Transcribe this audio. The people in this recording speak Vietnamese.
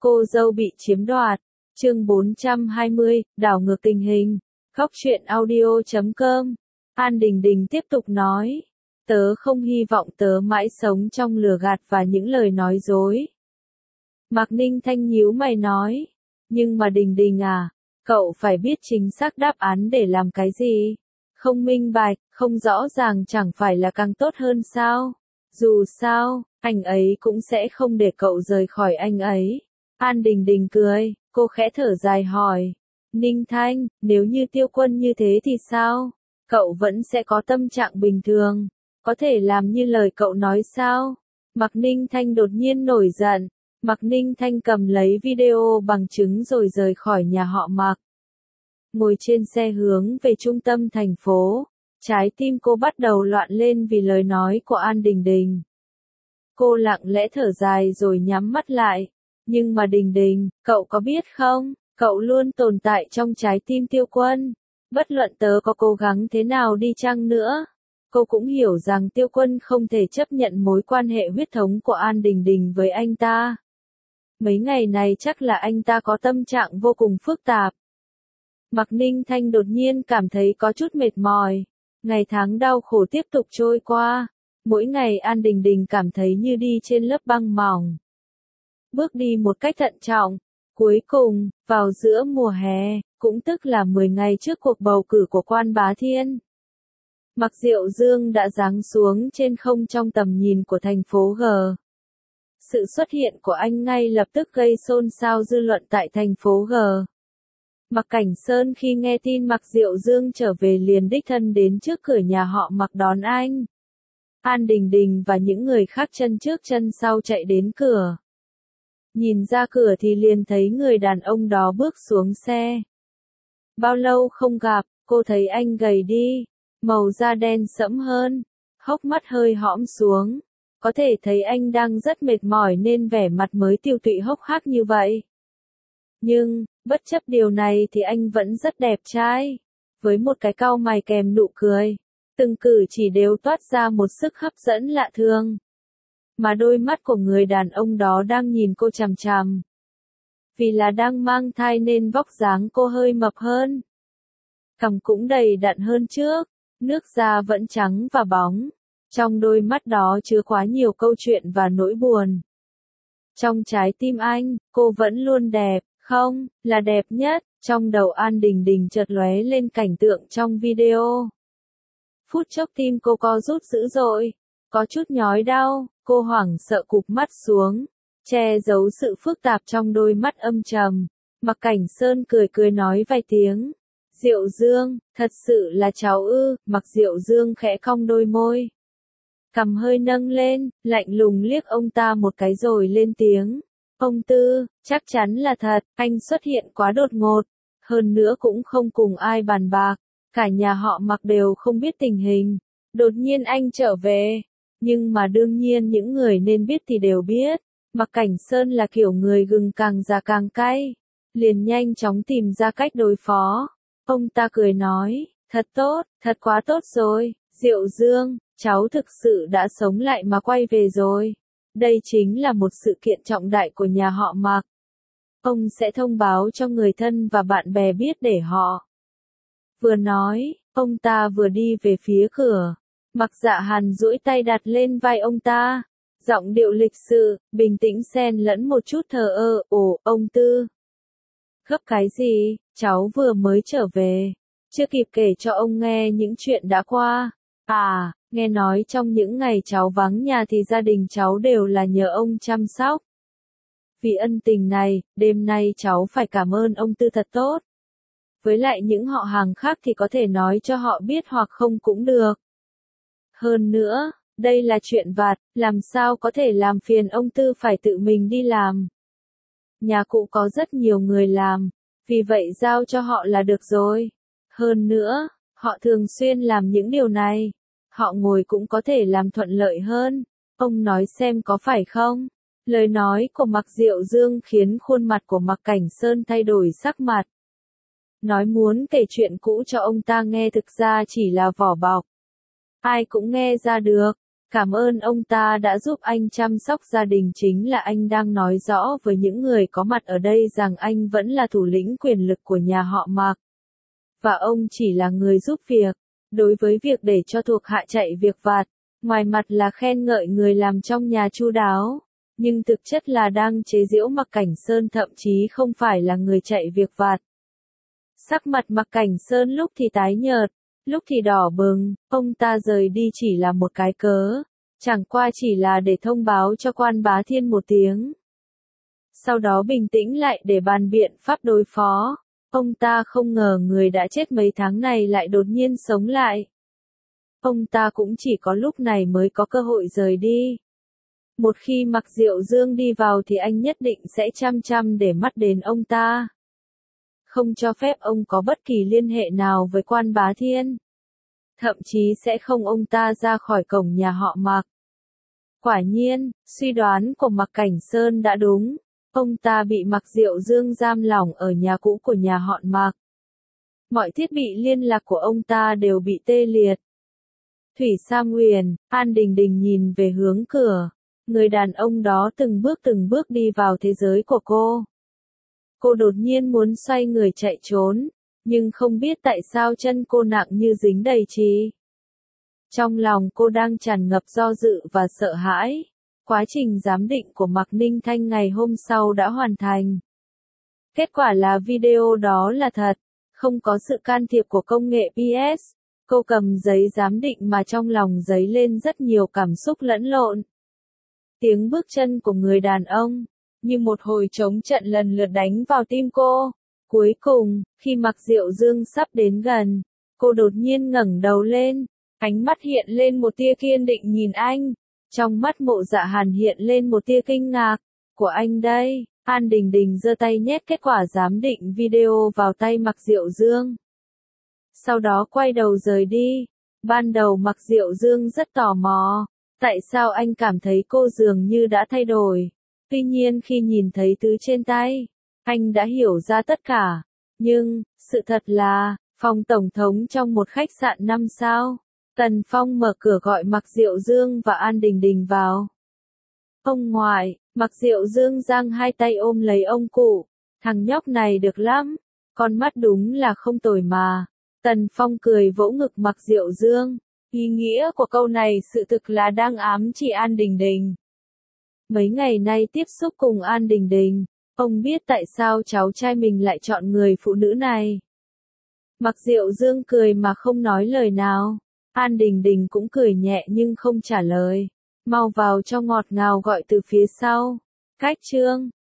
Cô dâu bị chiếm đoạt. Chương 420, đảo ngược tình hình. Góc truyện audio.com. An Đình Đình tiếp tục nói. Tớ không hy vọng tớ mãi sống trong lừa gạt và những lời nói dối. Mạc Ninh Thanh nhíu mày nói. Nhưng mà Đình Đình à, cậu phải biết chính xác đáp án để làm cái gì. Không minh bạch, không rõ ràng chẳng phải là càng tốt hơn sao. Dù sao, anh ấy cũng sẽ không để cậu rời khỏi anh ấy. An Đình Đình cười, cô khẽ thở dài hỏi. Ninh Thanh, nếu như Tiêu Quân như thế thì sao? Cậu vẫn sẽ có tâm trạng bình thường. Có thể làm như lời cậu nói sao? Mạc Ninh Thanh đột nhiên nổi giận. Mạc Ninh Thanh cầm lấy video bằng chứng rồi rời khỏi nhà họ Mạc. Ngồi trên xe hướng về trung tâm thành phố, trái tim cô bắt đầu loạn lên vì lời nói của An Đình Đình. Cô lặng lẽ thở dài rồi nhắm mắt lại. Nhưng mà Đình Đình, cậu có biết không, cậu luôn tồn tại trong trái tim Tiêu Quân. Bất luận tớ có cố gắng thế nào đi chăng nữa, cô cũng hiểu rằng Tiêu Quân không thể chấp nhận mối quan hệ huyết thống của An Đình Đình với anh ta. Mấy ngày này chắc là anh ta có tâm trạng vô cùng phức tạp. Mạc Ninh Thanh đột nhiên cảm thấy có chút mệt mỏi. Ngày tháng đau khổ tiếp tục trôi qua. Mỗi ngày An Đình Đình cảm thấy như đi trên lớp băng mỏng. Bước đi một cách thận trọng. Cuối cùng, vào giữa mùa hè, cũng tức là 10 ngày trước cuộc bầu cử của Quan Bá Thiên, Mạc Diệu Dương đã giáng xuống trên không trong tầm nhìn của thành phố G. Sự xuất hiện của anh ngay lập tức gây xôn xao dư luận tại thành phố G. Mạc Cảnh Sơn khi nghe tin Mạc Diệu Dương trở về liền đích thân đến trước cửa nhà họ Mạc đón anh. An Đình Đình và những người khác chân trước chân sau chạy đến cửa. Nhìn ra cửa thì liền thấy người đàn ông đó bước xuống xe. Bao lâu không gặp, cô thấy anh gầy đi, màu da đen sẫm hơn, hốc mắt hơi hõm xuống. Có thể thấy anh đang rất mệt mỏi nên vẻ mặt mới tiêu tụy hốc hác như vậy. Nhưng, bất chấp điều này thì anh vẫn rất đẹp trai. Với một cái cau mày kèm nụ cười, từng cử chỉ đều toát ra một sức hấp dẫn lạ thường. Mà đôi mắt của người đàn ông đó đang nhìn cô chằm chằm. Vì là đang mang thai nên vóc dáng cô hơi mập hơn. Cằm cũng đầy đặn hơn trước, nước da vẫn trắng và bóng. Trong đôi mắt đó chứa quá nhiều câu chuyện và nỗi buồn. Trong trái tim anh, cô vẫn luôn đẹp, không, là đẹp nhất. Trong đầu An Đình Đình chợt lóe lên cảnh tượng trong video. Phút chốc tim cô co rút dữ dội, có chút nhói đau, cô hoảng sợ cụp mắt xuống, che giấu sự phức tạp trong đôi mắt âm trầm. Mạc Cảnh Sơn cười cười nói vài tiếng. Diệu Dương, thật sự là cháu ư? Mạc Diệu Dương khẽ cong đôi môi. Cằm hơi nâng lên, lạnh lùng liếc ông ta một cái rồi lên tiếng. Ông Tư, chắc chắn là thật, anh xuất hiện quá đột ngột. Hơn nữa cũng không cùng ai bàn bạc. Cả nhà họ Mạc đều không biết tình hình. Đột nhiên anh trở về. Nhưng mà đương nhiên những người nên biết thì đều biết. Mạc Cảnh Sơn là kiểu người gừng càng già càng cay. Liền nhanh chóng tìm ra cách đối phó. Ông ta cười nói, thật tốt, thật quá tốt rồi. Diệu Dương, cháu thực sự đã sống lại mà quay về rồi. Đây chính là một sự kiện trọng đại của nhà họ Mạc. Ông sẽ thông báo cho người thân và bạn bè biết để họ. Vừa nói, ông ta vừa đi về phía cửa. Mạc Dạ Hàn duỗi tay đặt lên vai ông ta. Giọng điệu lịch sự, bình tĩnh xen lẫn một chút thờ ơ. Ồ, ông Tư. Gấp cái gì, cháu vừa mới trở về. Chưa kịp kể cho ông nghe những chuyện đã qua. À, nghe nói trong những ngày cháu vắng nhà thì gia đình cháu đều là nhờ ông chăm sóc. Vì ân tình này, đêm nay cháu phải cảm ơn ông Tư thật tốt. Với lại những họ hàng khác thì có thể nói cho họ biết hoặc không cũng được. Hơn nữa, đây là chuyện vặt, làm sao có thể làm phiền ông Tư phải tự mình đi làm. Nhà cụ có rất nhiều người làm, vì vậy giao cho họ là được rồi. Hơn nữa, họ thường xuyên làm những điều này. Họ ngồi cũng có thể làm thuận lợi hơn. Ông nói xem có phải không? Lời nói của Mạc Diệu Dương khiến khuôn mặt của Mạc Cảnh Sơn thay đổi sắc mặt. Nói muốn kể chuyện cũ cho ông ta nghe thực ra chỉ là vỏ bọc. Ai cũng nghe ra được. Cảm ơn ông ta đã giúp anh chăm sóc gia đình, chính là anh đang nói rõ với những người có mặt ở đây rằng anh vẫn là thủ lĩnh quyền lực của nhà họ Mạc. Và ông chỉ là người giúp việc. Đối với việc để cho thuộc hạ chạy việc vặt, ngoài mặt là khen ngợi người làm trong nhà chu đáo, nhưng thực chất là đang chế giễu Mạc Cảnh Sơn, thậm chí không phải là người chạy việc vặt. Sắc mặt Mạc Cảnh Sơn lúc thì tái nhợt, lúc thì đỏ bừng, ông ta rời đi chỉ là một cái cớ, chẳng qua chỉ là để thông báo cho Quan Bá Thiên một tiếng. Sau đó bình tĩnh lại để bàn biện pháp đối phó. Ông ta không ngờ người đã chết mấy tháng này lại đột nhiên sống lại. Ông ta cũng chỉ có lúc này mới có cơ hội rời đi. Một khi Mạc Diệu Dương đi vào thì anh nhất định sẽ chăm chăm để mắt đến ông ta. Không cho phép ông có bất kỳ liên hệ nào với Quan Bá Thiên. Thậm chí sẽ không ông ta ra khỏi cổng nhà họ Mạc. Quả nhiên, suy đoán của Mạc Cảnh Sơn đã đúng. Ông ta bị Mạc Diệu Dương giam lỏng ở nhà cũ của nhà họ Mạc. Mọi thiết bị liên lạc của ông ta đều bị tê liệt. Thủy Sa Nguyền, An Đình Đình nhìn về hướng cửa. Người đàn ông đó từng bước đi vào thế giới của cô. Cô đột nhiên muốn xoay người chạy trốn, nhưng không biết tại sao chân cô nặng như dính đầy trì. Trong lòng cô đang tràn ngập do dự và sợ hãi. Quá trình giám định của Mạc Ninh Thanh ngày hôm sau đã hoàn thành. Kết quả là video đó là thật, không có sự can thiệp của công nghệ PS. Cô cầm giấy giám định mà trong lòng dấy lên rất nhiều cảm xúc lẫn lộn. Tiếng bước chân của người đàn ông, như một hồi trống trận lần lượt đánh vào tim cô. Cuối cùng, khi Mạc Diệu Dương sắp đến gần, cô đột nhiên ngẩng đầu lên, ánh mắt hiện lên một tia kiên định nhìn anh. Trong mắt Mộ Dạ Hàn hiện lên một tia kinh ngạc. Của anh đây. An Đình Đình giơ tay nhét kết quả giám định video vào tay Mạc Diệu Dương. Sau đó quay đầu rời đi. Ban đầu Mạc Diệu Dương rất tò mò. Tại sao anh cảm thấy cô dường như đã thay đổi? Tuy nhiên khi nhìn thấy thứ trên tay, anh đã hiểu ra tất cả. Nhưng, sự thật là, phòng tổng thống trong một khách sạn 5 sao. Tần Phong mở cửa gọi Mạc Diệu Dương và An Đình Đình vào. Ông ngoại, Mạc Diệu Dương giang hai tay ôm lấy ông cụ. Thằng nhóc này được lắm, con mắt đúng là không tồi mà. Tần Phong cười vỗ ngực Mạc Diệu Dương. Ý nghĩa của câu này sự thực là đang ám chỉ An Đình Đình. Mấy ngày nay tiếp xúc cùng An Đình Đình, ông biết tại sao cháu trai mình lại chọn người phụ nữ này. Mạc Diệu Dương cười mà không nói lời nào. An Đình Đình cũng cười nhẹ nhưng không trả lời. Mau vào cho ngọt ngào gọi từ phía sau. Cách chương